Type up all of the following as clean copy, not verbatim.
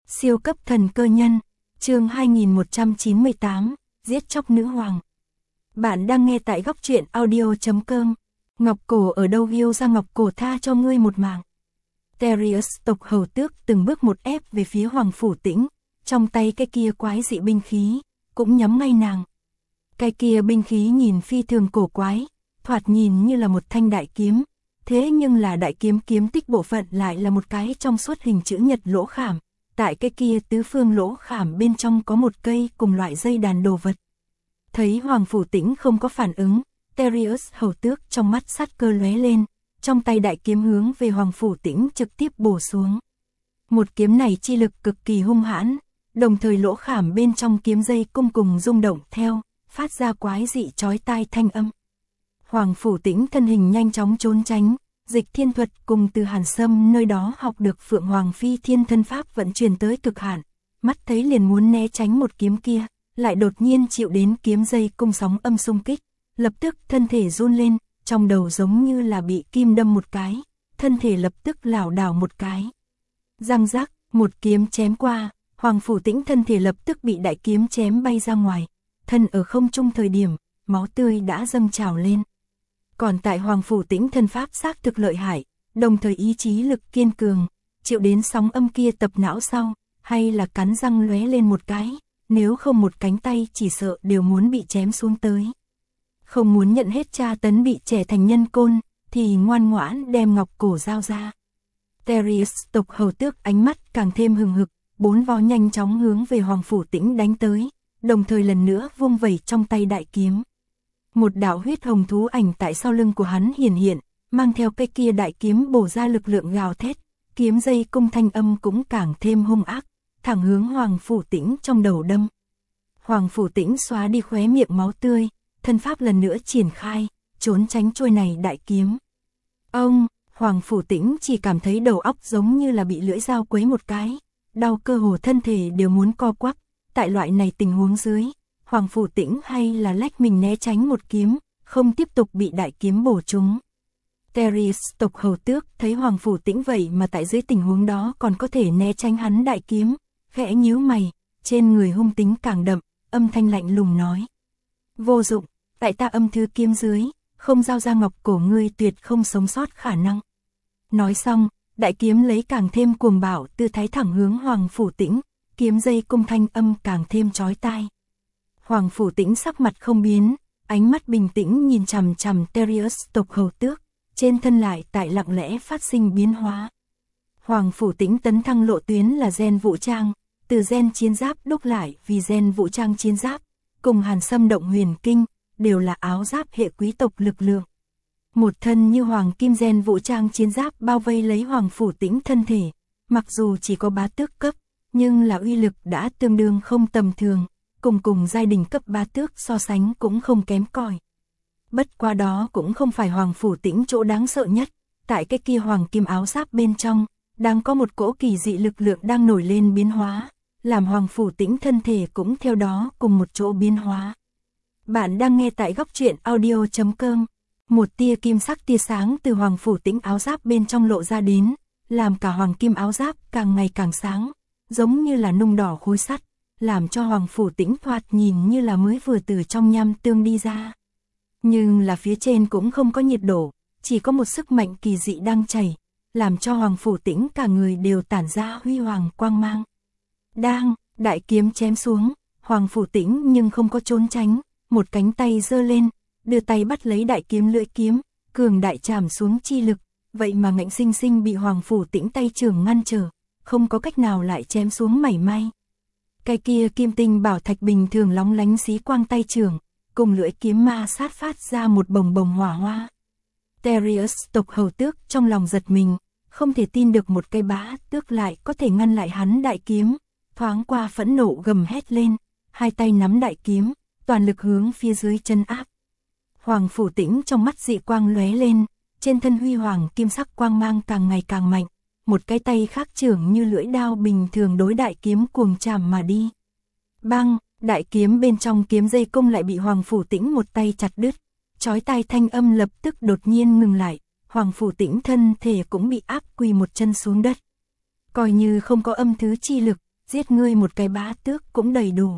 Siêu cấp thần cơ nhân, chương 2198, giết chóc nữ hoàng. Bạn đang nghe tại góc truyện audio.com. Ngọc cổ ở đâu yêu ra ngọc cổ tha cho ngươi một mạng. Terius tộc hầu tước từng bước một ép về phía Hoàng Phủ Tĩnh, trong tay cái kia quái dị binh khí, cũng nhắm ngay nàng. Cái kia binh khí nhìn phi thường cổ quái, thoạt nhìn như là một thanh đại kiếm, thế nhưng là đại kiếm kiếm tích bộ phận lại là một cái trong suốt hình chữ nhật lỗ khảm. Tại cái kia tứ phương lỗ khảm bên trong có một cây cùng loại dây đàn đồ vật. Thấy Hoàng Phủ Tĩnh không có phản ứng, Terius hầu tước trong mắt sát cơ lóe lên, trong tay đại kiếm hướng về Hoàng Phủ Tĩnh trực tiếp bổ xuống. Một kiếm này chi lực cực kỳ hung hãn, đồng thời lỗ khảm bên trong kiếm dây cung cùng rung động theo, phát ra quái dị chói tai thanh âm. Hoàng Phủ Tĩnh thân hình nhanh chóng trốn tránh. Dịch thiên thuật cùng từ Hàn Sâm nơi đó học được Phượng Hoàng Phi Thiên thân pháp vận chuyển tới cực hạn, mắt thấy liền muốn né tránh một kiếm kia, lại đột nhiên chịu đến kiếm dây cung sóng âm xung kích, lập tức thân thể run lên, trong đầu giống như là bị kim đâm một cái, thân thể lập tức lảo đảo một cái. Răng rắc, một kiếm chém qua, Hoàng Phủ Tĩnh thân thể lập tức bị đại kiếm chém bay ra ngoài, thân ở không trung thời điểm, máu tươi đã dâng trào lên. Còn tại Hoàng Phủ Tĩnh thân pháp xác thực lợi hại, đồng thời ý chí lực kiên cường, chịu đến sóng âm kia tập não sau, hay là cắn răng lóe lên một cái, nếu không một cánh tay chỉ sợ đều muốn bị chém xuống tới. Không muốn nhận hết tra tấn bị trẻ thành nhân côn, thì ngoan ngoãn đem ngọc cổ giao ra. Terius tộc hầu tước ánh mắt càng thêm hừng hực, bốn vó nhanh chóng hướng về Hoàng Phủ Tĩnh đánh tới, đồng thời lần nữa vung vẩy trong tay đại kiếm. Một đạo huyết hồng thú ảnh tại sau lưng của hắn hiển hiện, mang theo cây kia đại kiếm bổ ra lực lượng gào thét, kiếm dây cung thanh âm cũng càng thêm hung ác, thẳng hướng Hoàng Phủ Tĩnh trong đầu đâm. Hoàng Phủ Tĩnh xóa đi khóe miệng máu tươi, thân pháp lần nữa triển khai, trốn tránh trôi này đại kiếm. Hoàng Phủ Tĩnh chỉ cảm thấy đầu óc giống như là bị lưỡi dao quấy một cái, đau cơ hồ thân thể đều muốn co quắp, tại loại này tình huống dưới. Hoàng Phủ Tĩnh hay là lách mình né tránh một kiếm, không tiếp tục bị đại kiếm bổ trúng. Terius tộc hầu tước thấy Hoàng Phủ Tĩnh vậy mà tại dưới tình huống đó còn có thể né tránh hắn đại kiếm, khẽ nhíu mày, trên người hung tính càng đậm, âm thanh lạnh lùng nói. Vô dụng, tại ta âm thứ kiếm dưới, không giao ra ngọc cổ ngươi tuyệt không sống sót khả năng. Nói xong, đại kiếm lấy càng thêm cuồng bạo tư thái thẳng hướng Hoàng Phủ Tĩnh, kiếm dây cung thanh âm càng thêm chói tai. Hoàng Phủ Tĩnh sắc mặt không biến, ánh mắt bình tĩnh nhìn chằm chằm Terius tộc hầu tước, trên thân lại tại lặng lẽ phát sinh biến hóa. Hoàng Phủ Tĩnh tấn thăng lộ tuyến là gen vũ trang, từ gen chiến giáp đúc lại vì gen vũ trang chiến giáp, cùng Hàn Sâm động huyền kinh, đều là áo giáp hệ quý tộc lực lượng. Một thân như hoàng kim gen vũ trang chiến giáp bao vây lấy Hoàng Phủ Tĩnh thân thể, mặc dù chỉ có bá tước cấp, nhưng là uy lực đã tương đương không tầm thường. Cùng giai đình cấp bá tước so sánh cũng không kém cỏi. Bất qua đó cũng không phải Hoàng Phủ Tĩnh chỗ đáng sợ nhất, tại cái kia hoàng kim áo giáp bên trong, đang có một cỗ kỳ dị lực lượng đang nổi lên biến hóa, làm Hoàng Phủ Tĩnh thân thể cũng theo đó cùng một chỗ biến hóa. Bạn đang nghe tại góc truyện audio.com, một tia kim sắc tia sáng từ Hoàng Phủ Tĩnh áo giáp bên trong lộ ra đến, làm cả hoàng kim áo giáp càng ngày càng sáng, giống như là nung đỏ khối sắt. Làm cho Hoàng Phủ Tĩnh thoạt nhìn như là mới vừa từ trong nham tương đi ra. Nhưng là phía trên cũng không có nhiệt độ, chỉ có một sức mạnh kỳ dị đang chảy, làm cho Hoàng Phủ Tĩnh cả người đều tản ra huy hoàng quang mang. Đại kiếm chém xuống, Hoàng Phủ Tĩnh nhưng không có trốn tránh, một cánh tay giơ lên, đưa tay bắt lấy đại kiếm lưỡi kiếm, cường đại chạm xuống chi lực, vậy mà ngạnh sinh sinh bị Hoàng Phủ Tĩnh tay trường ngăn trở, không có cách nào lại chém xuống mảy may. Cái kia kim tinh bảo thạch bình thường lóng lánh xí quang tay trường, cùng lưỡi kiếm ma sát phát ra một bồng bồng hỏa hoa. Terius tộc hầu tước trong lòng giật mình, không thể tin được một cây bá tước lại có thể ngăn lại hắn đại kiếm, thoáng qua phẫn nộ gầm hét lên, hai tay nắm đại kiếm, toàn lực hướng phía dưới chân áp. Hoàng Phủ Tĩnh trong mắt dị quang lóe lên, trên thân huy hoàng kim sắc quang mang càng ngày càng mạnh. Một cái tay khác trưởng như lưỡi đao bình thường đối đại kiếm cuồng chạm mà đi. Bang, đại kiếm bên trong kiếm dây cung lại bị Hoàng Phủ Tĩnh một tay chặt đứt, chói tai thanh âm lập tức đột nhiên ngừng lại, Hoàng Phủ Tĩnh thân thể cũng bị áp quỳ một chân xuống đất. Coi như không có âm thứ chi lực, giết ngươi một cái bá tước cũng đầy đủ.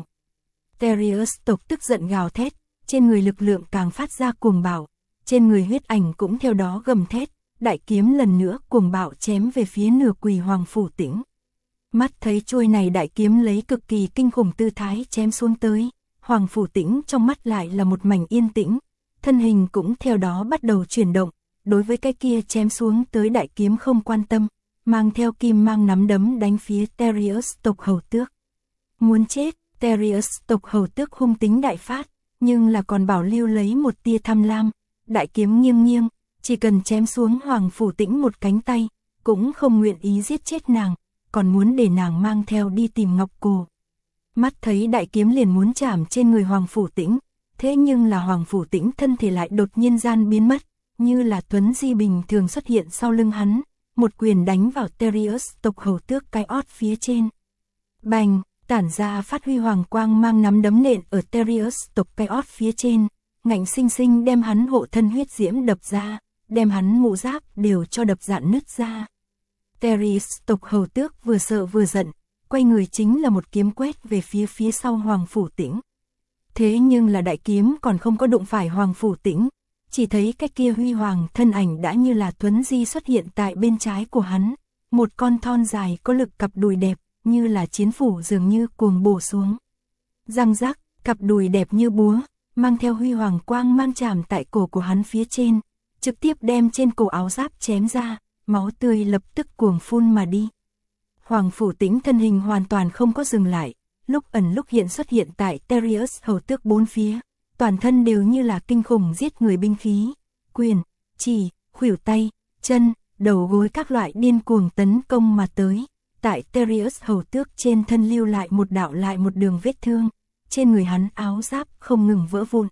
Terius tộc tức giận gào thét, trên người lực lượng càng phát ra cuồng bạo, trên người huyết ảnh cũng theo đó gầm thét, đại kiếm lần nữa cuồng bạo chém về phía nửa quỳ Hoàng Phủ Tĩnh. Mắt thấy chuôi này đại kiếm lấy cực kỳ kinh khủng tư thái chém xuống tới, Hoàng Phủ Tĩnh trong mắt lại là một mảnh yên tĩnh, thân hình cũng theo đó bắt đầu chuyển động, đối với cái kia chém xuống tới đại kiếm không quan tâm, mang theo kim mang nắm đấm đánh phía Terius tộc hầu tước. Muốn chết, Terius tộc hầu tước hung tính đại phát, nhưng là còn bảo lưu lấy một tia tham lam, đại kiếm nghiêng nghiêng, chỉ cần chém xuống Hoàng Phủ Tĩnh một cánh tay, cũng không nguyện ý giết chết nàng, còn muốn để nàng mang theo đi tìm Ngọc Cổ. Mắt thấy đại kiếm liền muốn chạm trên người Hoàng Phủ Tĩnh, thế nhưng là Hoàng Phủ Tĩnh thân thể lại đột nhiên gian biến mất, như là Tuấn Di bình thường xuất hiện sau lưng hắn, một quyền đánh vào Terius tộc hầu tước cái ót phía trên. Bành, tản ra phát huy hoàng quang mang nắm đấm nện ở Terius tộc cái ót phía trên, ngạnh sinh sinh đem hắn hộ thân huyết diễm đập ra, đem hắn mũ giáp đều cho đập rạn nứt ra. Terius tộc hầu tước vừa sợ vừa giận, quay người chính là một kiếm quét về phía sau Hoàng Phủ Tĩnh. Thế nhưng là đại kiếm còn không có đụng phải Hoàng Phủ Tĩnh, chỉ thấy cái kia huy hoàng thân ảnh đã như là Tuấn Di xuất hiện tại bên trái của hắn, một con thon dài có lực cặp đùi đẹp, như là chiến phủ dường như cuồng bổ xuống. Răng rắc, cặp đùi đẹp như búa, mang theo huy hoàng quang mang chạm tại cổ của hắn phía trên, trực tiếp đem trên cổ áo giáp chém ra, máu tươi lập tức cuồng phun mà đi. Hoàng Phủ Tĩnh thân hình hoàn toàn không có dừng lại, lúc ẩn lúc hiện xuất hiện tại Terius hầu tước bốn phía, toàn thân đều như là kinh khủng giết người binh khí, quyền, chỉ, khuỷu tay, chân, đầu gối các loại điên cuồng tấn công mà tới. Tại Terius hầu tước trên thân lưu lại một đạo lại một đường vết thương, trên người hắn áo giáp không ngừng vỡ vụn.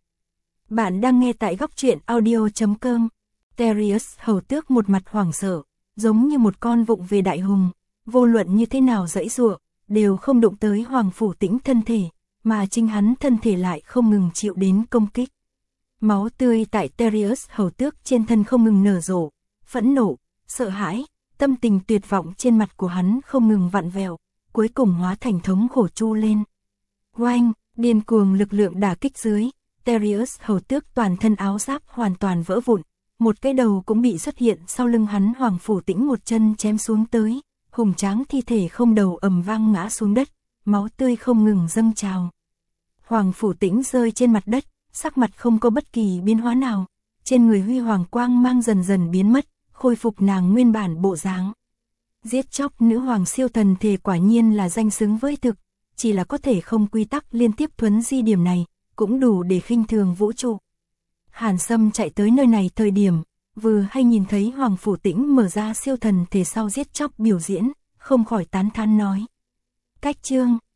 Bạn đang nghe tại góc truyện audio.com. Terius hầu tước một mặt hoảng sợ, giống như một con vụng về đại hùng, vô luận như thế nào giãy giụa, đều không đụng tới Hoàng Phủ Tĩnh thân thể, mà chính hắn thân thể lại không ngừng chịu đến công kích. Máu tươi tại Terius hầu tước trên thân không ngừng nở rộ, phẫn nộ, sợ hãi, tâm tình tuyệt vọng trên mặt của hắn không ngừng vặn vẹo, cuối cùng hóa thành thống khổ chu lên. Oanh, điên cuồng lực lượng đả kích dưới, Terius hầu tước toàn thân áo giáp hoàn toàn vỡ vụn, một cái đầu cũng bị xuất hiện sau lưng hắn. Hoàng Phủ Tĩnh một chân chém xuống tới, hùng tráng thi thể không đầu ầm vang ngã xuống đất, máu tươi không ngừng dâng trào. Hoàng Phủ Tĩnh rơi trên mặt đất, sắc mặt không có bất kỳ biến hóa nào, trên người huy hoàng quang mang dần dần biến mất, khôi phục nàng nguyên bản bộ dáng. Giết chóc nữ hoàng siêu thần thể quả nhiên là danh xứng với thực, chỉ là có thể không quy tắc liên tiếp thuấn di điểm này, cũng đủ để khinh thường vũ trụ. Hàn Sâm chạy tới nơi này thời điểm, vừa hay nhìn thấy Hoàng Phủ Tĩnh mở ra siêu thần thể sau giết chóc biểu diễn, không khỏi tán thán nói. Cách chương